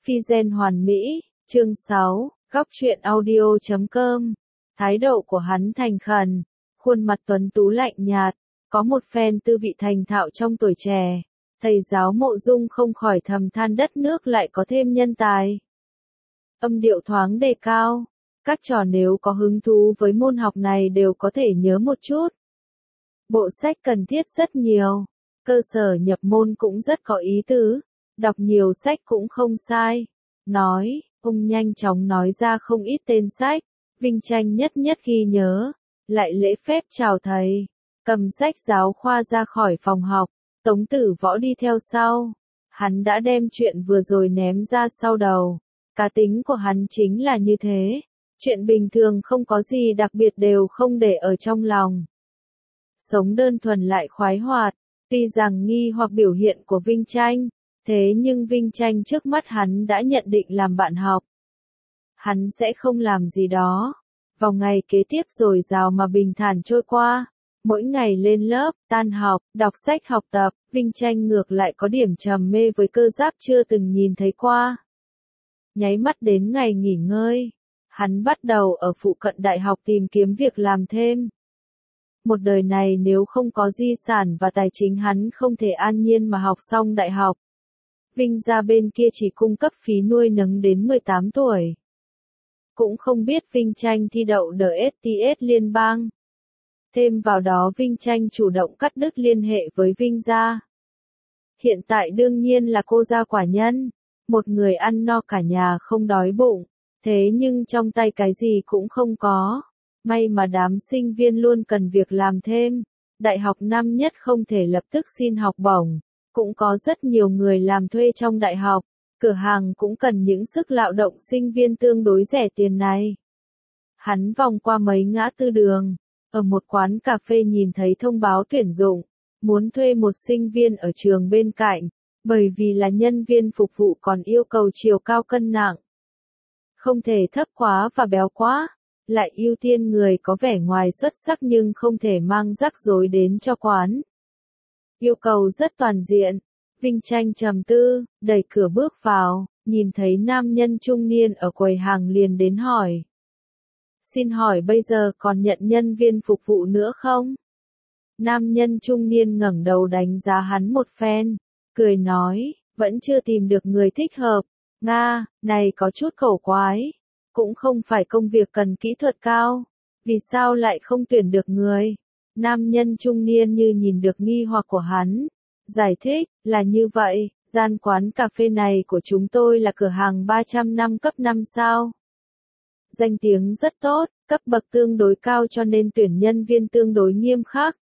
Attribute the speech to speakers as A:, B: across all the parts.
A: Phi gen hoàn mỹ, chương 6, góc truyện audio.com. Thái độ của hắn thành khẩn, khuôn mặt tuấn tú lạnh nhạt, có một phen tư vị thành thạo trong tuổi trẻ. Thầy giáo Mộ Dung không khỏi thầm than đất nước lại có thêm nhân tài. Âm điệu thoáng đề cao, các trò nếu có hứng thú với môn học này đều có thể nhớ một chút. Bộ sách cần thiết rất nhiều, cơ sở nhập môn cũng rất có ý tứ, đọc nhiều sách cũng không sai. Nói, ông nhanh chóng nói ra không ít tên sách, Vinh Tranh nhất nhất ghi nhớ, lại lễ phép chào thầy, cầm sách giáo khoa ra khỏi phòng học, Tống Tử Võ đi theo sau. Hắn đã đem chuyện vừa rồi ném ra sau đầu, cá tính của hắn chính là như thế, chuyện bình thường không có gì đặc biệt đều không để ở trong lòng. Sống đơn thuần lại khoái hoạt, tuy rằng nghi hoặc biểu hiện của Vinh Tranh, thế nhưng Vinh Tranh trước mắt hắn đã nhận định làm bạn học. Hắn sẽ không làm gì đó. Vào ngày kế tiếp rồi rào mà bình thản trôi qua, mỗi ngày lên lớp, tan học, đọc sách học tập, Vinh Tranh ngược lại có điểm trầm mê với cơ giáp chưa từng nhìn thấy qua. Nháy mắt đến ngày nghỉ ngơi, hắn bắt đầu ở phụ cận đại học tìm kiếm việc làm thêm. Một đời này nếu không có di sản và tài chính hắn không thể an nhiên mà học xong đại học. Vinh gia bên kia chỉ cung cấp phí nuôi nấng đến 18 tuổi. Cũng không biết Vinh Tranh thi đậu DSTS liên bang. Thêm vào đó Vinh Tranh chủ động cắt đứt liên hệ với Vinh gia. Hiện tại đương nhiên là cô gia quả nhân, một người ăn no cả nhà không đói bụng, thế nhưng trong tay cái gì cũng không có. May mà đám sinh viên luôn cần việc làm thêm, đại học năm nhất không thể lập tức xin học bổng, cũng có rất nhiều người làm thuê trong đại học, cửa hàng cũng cần những sức lao động sinh viên tương đối rẻ tiền này. Hắn vòng qua mấy ngã tư đường, ở một quán cà phê nhìn thấy thông báo tuyển dụng, muốn thuê một sinh viên ở trường bên cạnh, bởi vì là nhân viên phục vụ còn yêu cầu chiều cao cân nặng. Không thể thấp quá và béo quá. Lại ưu tiên người có vẻ ngoài xuất sắc nhưng không thể mang rắc rối đến cho quán. Yêu cầu rất toàn diện. Vinh Tranh trầm tư, đẩy cửa bước vào, nhìn thấy nam nhân trung niên ở quầy hàng liền đến hỏi. Xin hỏi bây giờ còn nhận nhân viên phục vụ nữa không? Nam nhân trung niên ngẩng đầu đánh giá hắn một phen, cười nói, vẫn chưa tìm được người thích hợp. Nga, này có chút khẩu quái. Cũng không phải công việc cần kỹ thuật cao, vì sao lại không tuyển được người? Nam nhân trung niên như nhìn được nghi hoặc của hắn, giải thích, là như vậy, gian quán cà phê này của chúng tôi là cửa hàng 300 năm cấp 5 sao. Danh tiếng rất tốt, cấp bậc tương đối cao cho nên tuyển nhân viên tương đối nghiêm khắc.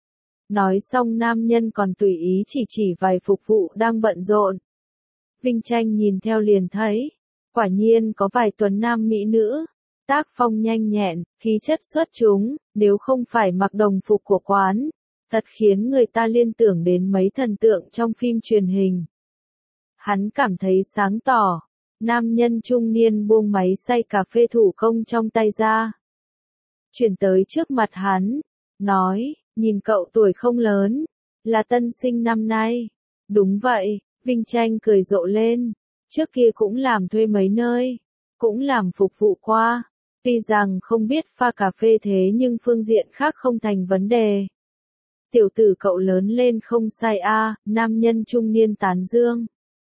A: Nói xong nam nhân còn tùy ý chỉ vài phục vụ đang bận rộn. Vinh Tranh nhìn theo liền thấy. Quả nhiên có vài tuấn nam mỹ nữ, tác phong nhanh nhẹn, khí chất xuất chúng, nếu không phải mặc đồng phục của quán, thật khiến người ta liên tưởng đến mấy thần tượng trong phim truyền hình. Hắn cảm thấy sáng tỏ, nam nhân trung niên buông máy xay cà phê thủ công trong tay ra. Chuyển tới trước mặt hắn, nói, nhìn cậu tuổi không lớn, là tân sinh năm nay. Đúng vậy, Vinh Tranh cười rộ lên. Trước kia cũng làm thuê mấy nơi, cũng làm phục vụ qua, tuy rằng không biết pha cà phê thế nhưng phương diện khác không thành vấn đề. Tiểu tử cậu lớn lên không sai a, nam nhân trung niên tán dương.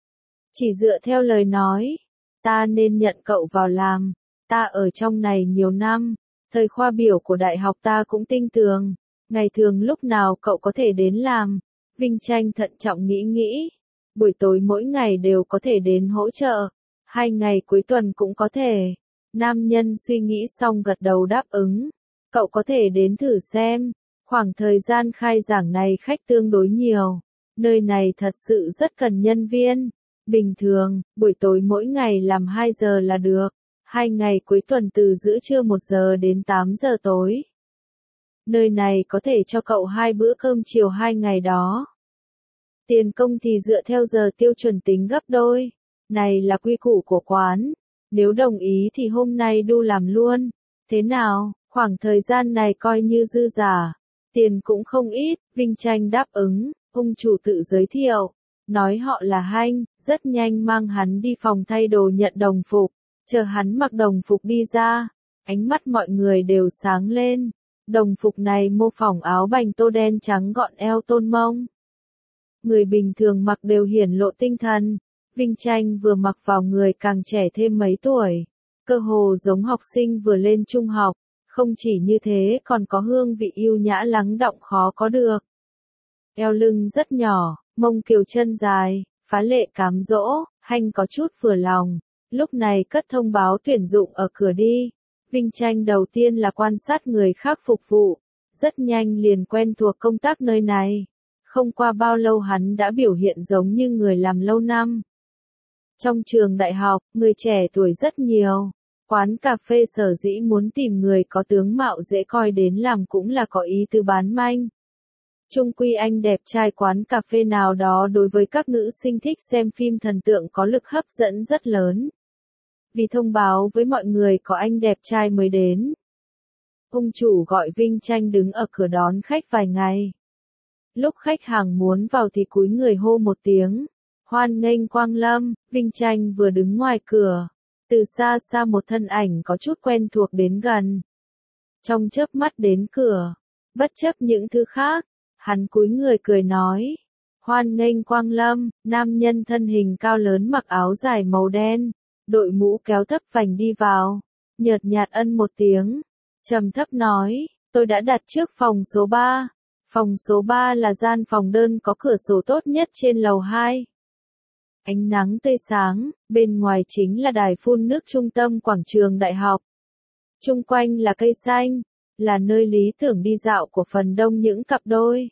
A: Chỉ dựa theo lời nói, ta nên nhận cậu vào làm, ta ở trong này nhiều năm, thời khoa biểu của đại học ta cũng tinh tường, ngày thường lúc nào cậu có thể đến làm. Vinh Tranh thận trọng nghĩ. Buổi tối mỗi ngày đều có thể đến hỗ trợ, 2 ngày cuối tuần cũng có thể. Nam nhân suy nghĩ xong gật đầu đáp ứng. Cậu có thể đến thử xem, khoảng thời gian khai giảng này khách tương đối nhiều. Nơi này thật sự rất cần nhân viên. Bình thường, buổi tối mỗi ngày làm 2 giờ là được. 2 ngày cuối tuần từ giữa trưa 1 giờ đến 8 giờ tối. Nơi này có thể cho cậu 2 bữa cơm chiều 2 ngày đó. Tiền công thì dựa theo giờ tiêu chuẩn tính gấp đôi. Này là quy củ của quán. Nếu đồng ý thì hôm nay đu làm luôn. Thế nào, khoảng thời gian này coi như dư giả. Tiền cũng không ít, Vinh Tranh đáp ứng, ông chủ tự giới thiệu. Nói họ là Hanh, rất nhanh mang hắn đi phòng thay đồ nhận đồng phục. Chờ hắn mặc đồng phục đi ra, ánh mắt mọi người đều sáng lên. Đồng phục này mô phỏng áo bành tô đen trắng gọn eo tôn mông. Người bình thường mặc đều hiển lộ tinh thần. Vinh Tranh vừa mặc vào người càng trẻ thêm mấy tuổi. Cơ hồ giống học sinh vừa lên trung học. Không chỉ như thế còn có hương vị yêu nhã lắng đọng khó có được. Eo lưng rất nhỏ, mông kiều chân dài, phá lệ cám dỗ, Hanh có chút vừa lòng. Lúc này cất thông báo tuyển dụng ở cửa đi. Vinh Tranh đầu tiên là quan sát người khác phục vụ. Rất nhanh liền quen thuộc công tác nơi này. Không qua bao lâu hắn đã biểu hiện giống như người làm lâu năm. Trong trường đại học, người trẻ tuổi rất nhiều. Quán cà phê sở dĩ muốn tìm người có tướng mạo dễ coi đến làm cũng là có ý tư bán manh. Chung quy anh đẹp trai quán cà phê nào đó đối với các nữ sinh thích xem phim thần tượng có lực hấp dẫn rất lớn. Vì thông báo với mọi người có anh đẹp trai mới đến. Ông chủ gọi Vinh Tranh đứng ở cửa đón khách vài ngày. Lúc khách hàng muốn vào thì cúi người hô một tiếng. Hoan nghênh quang lâm, Vinh Tranh vừa đứng ngoài cửa. Từ xa xa một thân ảnh có chút quen thuộc đến gần. Trong chớp mắt đến cửa, bất chấp những thứ khác, hắn cúi người cười nói. Hoan nghênh quang lâm, nam nhân thân hình cao lớn mặc áo dài màu đen, đội mũ kéo thấp vành đi vào, nhợt nhạt ân một tiếng, trầm thấp nói, tôi đã đặt trước phòng số 3. Phòng số 3 là gian phòng đơn có cửa sổ tốt nhất trên lầu 2. Ánh nắng tươi sáng, bên ngoài chính là đài phun nước trung tâm quảng trường đại học. Chung quanh là cây xanh, là nơi lý tưởng đi dạo của phần đông những cặp đôi.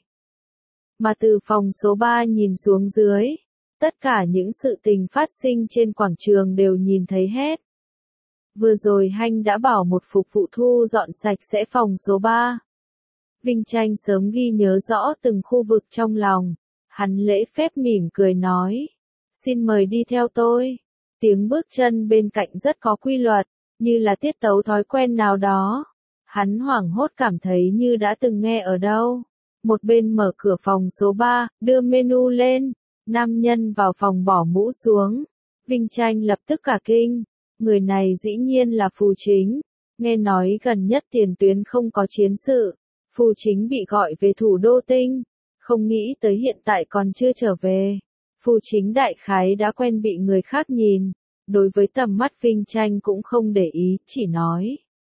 A: Mà từ phòng số 3 nhìn xuống dưới, tất cả những sự tình phát sinh trên quảng trường đều nhìn thấy hết. Vừa rồi Hanh đã bảo một phục vụ thu dọn sạch sẽ phòng số 3. Vinh Tranh sớm ghi nhớ rõ từng khu vực trong lòng. Hắn lễ phép mỉm cười nói. Xin mời đi theo tôi. Tiếng bước chân bên cạnh rất có quy luật, như là tiết tấu thói quen nào đó. Hắn hoảng hốt cảm thấy như đã từng nghe ở đâu. Một bên mở cửa phòng số 3, đưa menu lên. Nam nhân vào phòng bỏ mũ xuống. Vinh Tranh lập tức cả kinh. Người này dĩ nhiên là Phù Chính. Nghe nói gần nhất tiền tuyến không có chiến sự. Phù Chính bị gọi về thủ đô Tinh. Không nghĩ tới hiện tại còn chưa trở về. Phù Chính đại khái đã quen bị người khác nhìn. Đối với tầm mắt Vinh Tranh cũng không để ý, chỉ nói.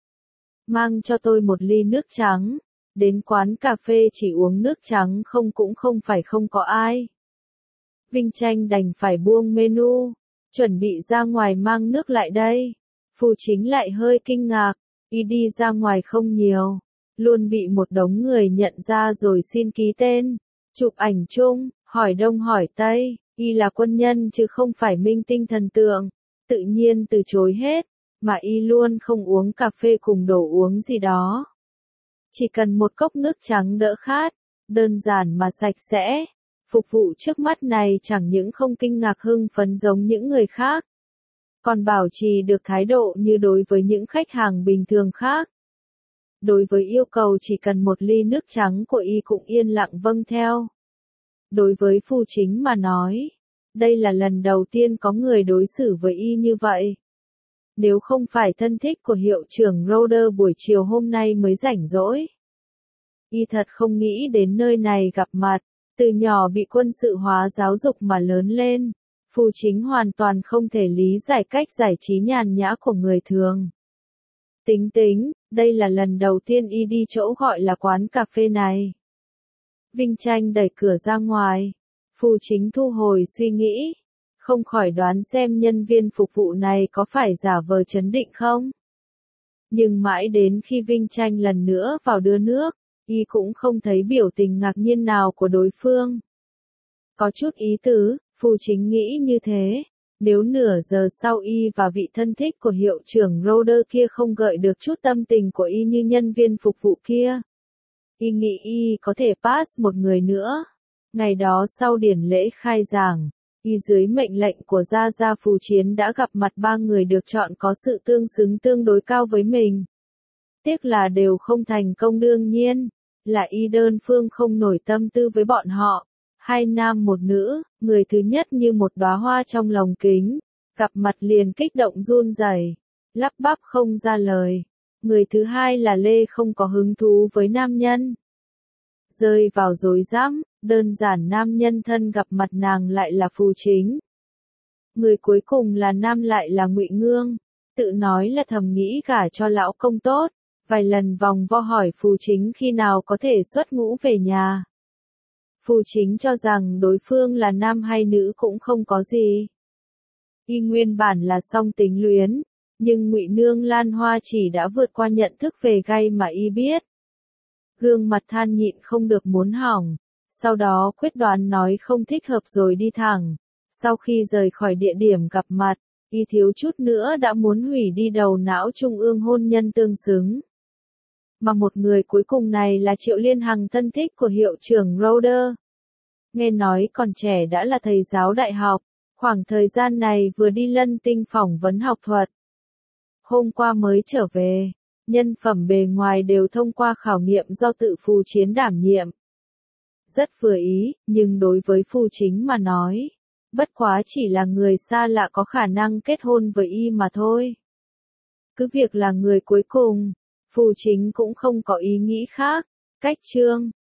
A: Mang cho tôi một ly nước trắng. Đến quán cà phê chỉ uống nước trắng không cũng không phải không có ai. Vinh Tranh đành phải buông menu. Chuẩn bị ra ngoài mang nước lại đây. Phù Chính lại hơi kinh ngạc. Y đi ra ngoài không nhiều. Luôn bị một đống người nhận ra rồi xin ký tên. Chụp ảnh chung, hỏi đông hỏi tây. Y là quân nhân chứ không phải minh tinh thần tượng. Tự nhiên từ chối hết. Mà Y luôn không uống cà phê cùng đồ uống gì đó. Chỉ cần một cốc nước trắng đỡ khát. Đơn giản mà sạch sẽ. Phục vụ trước mắt này chẳng những không kinh ngạc hưng phấn giống những người khác. Còn bảo trì được thái độ như đối với những khách hàng bình thường khác. Đối với yêu cầu chỉ cần một ly nước trắng của Y cũng yên lặng vâng theo. Đối với Phù Chính mà nói, đây là lần đầu tiên có người đối xử với Y như vậy. Nếu không phải thân thích của hiệu trưởng Roder buổi chiều hôm nay mới rảnh rỗi. Y thật không nghĩ đến nơi này gặp mặt, từ nhỏ bị quân sự hóa giáo dục mà lớn lên. Phù Chính hoàn toàn không thể lý giải cách giải trí nhàn nhã của người thường. Tính, đây là lần đầu tiên Y đi chỗ gọi là quán cà phê này. Vinh Tranh đẩy cửa ra ngoài. Phù Chính thu hồi suy nghĩ. Không khỏi đoán xem nhân viên phục vụ này có phải giả vờ trấn định không. Nhưng mãi đến khi Vinh Tranh lần nữa vào đưa nước, Y cũng không thấy biểu tình ngạc nhiên nào của đối phương. Có chút ý tứ, Phù Chính nghĩ như thế. Nếu nửa giờ sau Y và vị thân thích của hiệu trưởng Roder kia không gợi được chút tâm tình của Y như nhân viên phục vụ kia. Y nghĩ Y có thể pass một người nữa. Ngày đó sau điển lễ khai giảng, Y dưới mệnh lệnh của Gia Gia Phù Chiến đã gặp mặt 3 người được chọn có sự tương xứng tương đối cao với mình. Tiếc là đều không thành công đương nhiên, là Y đơn phương không nổi tâm tư với bọn họ. Hai nam một nữ, người thứ nhất như một đóa hoa trong lồng kính, gặp mặt liền kích động run rẩy, lắp bắp không ra lời. Người thứ hai là Lê không có hứng thú với nam nhân. Rơi vào rối rắm, đơn giản nam nhân thân gặp mặt nàng lại là Phù Chính. Người cuối cùng là nam lại là Ngụy Ngương, tự nói là thầm nghĩ gả cho lão công tốt, vài lần vòng vo hỏi Phù Chính khi nào có thể xuất ngũ về nhà. Phù Chính cho rằng đối phương là nam hay nữ cũng không có gì. Y nguyên bản là song tính luyến, nhưng Ngụy Nương Lan Hoa chỉ đã vượt qua nhận thức về gay mà y biết. Gương mặt than nhịn không được muốn hỏng, sau đó quyết đoán nói không thích hợp rồi đi thẳng. Sau khi rời khỏi địa điểm gặp mặt, y thiếu chút nữa đã muốn hủy đi đầu não trung ương hôn nhân tương xứng. Mà một người cuối cùng này là Triệu Liên Hằng thân thích của hiệu trưởng Roder. Nghe nói còn trẻ đã là thầy giáo đại học, khoảng thời gian này vừa đi Lân Tinh phỏng vấn học thuật. Hôm qua mới trở về, nhân phẩm bề ngoài đều thông qua khảo nghiệm do tự Phù Chiến đảm nhiệm. Rất vừa ý, nhưng đối với Phù Chính mà nói, bất quá chỉ là người xa lạ có khả năng kết hôn với y mà thôi. Cứ việc là người cuối cùng, Phù Chính cũng không có ý nghĩ khác. Cách chương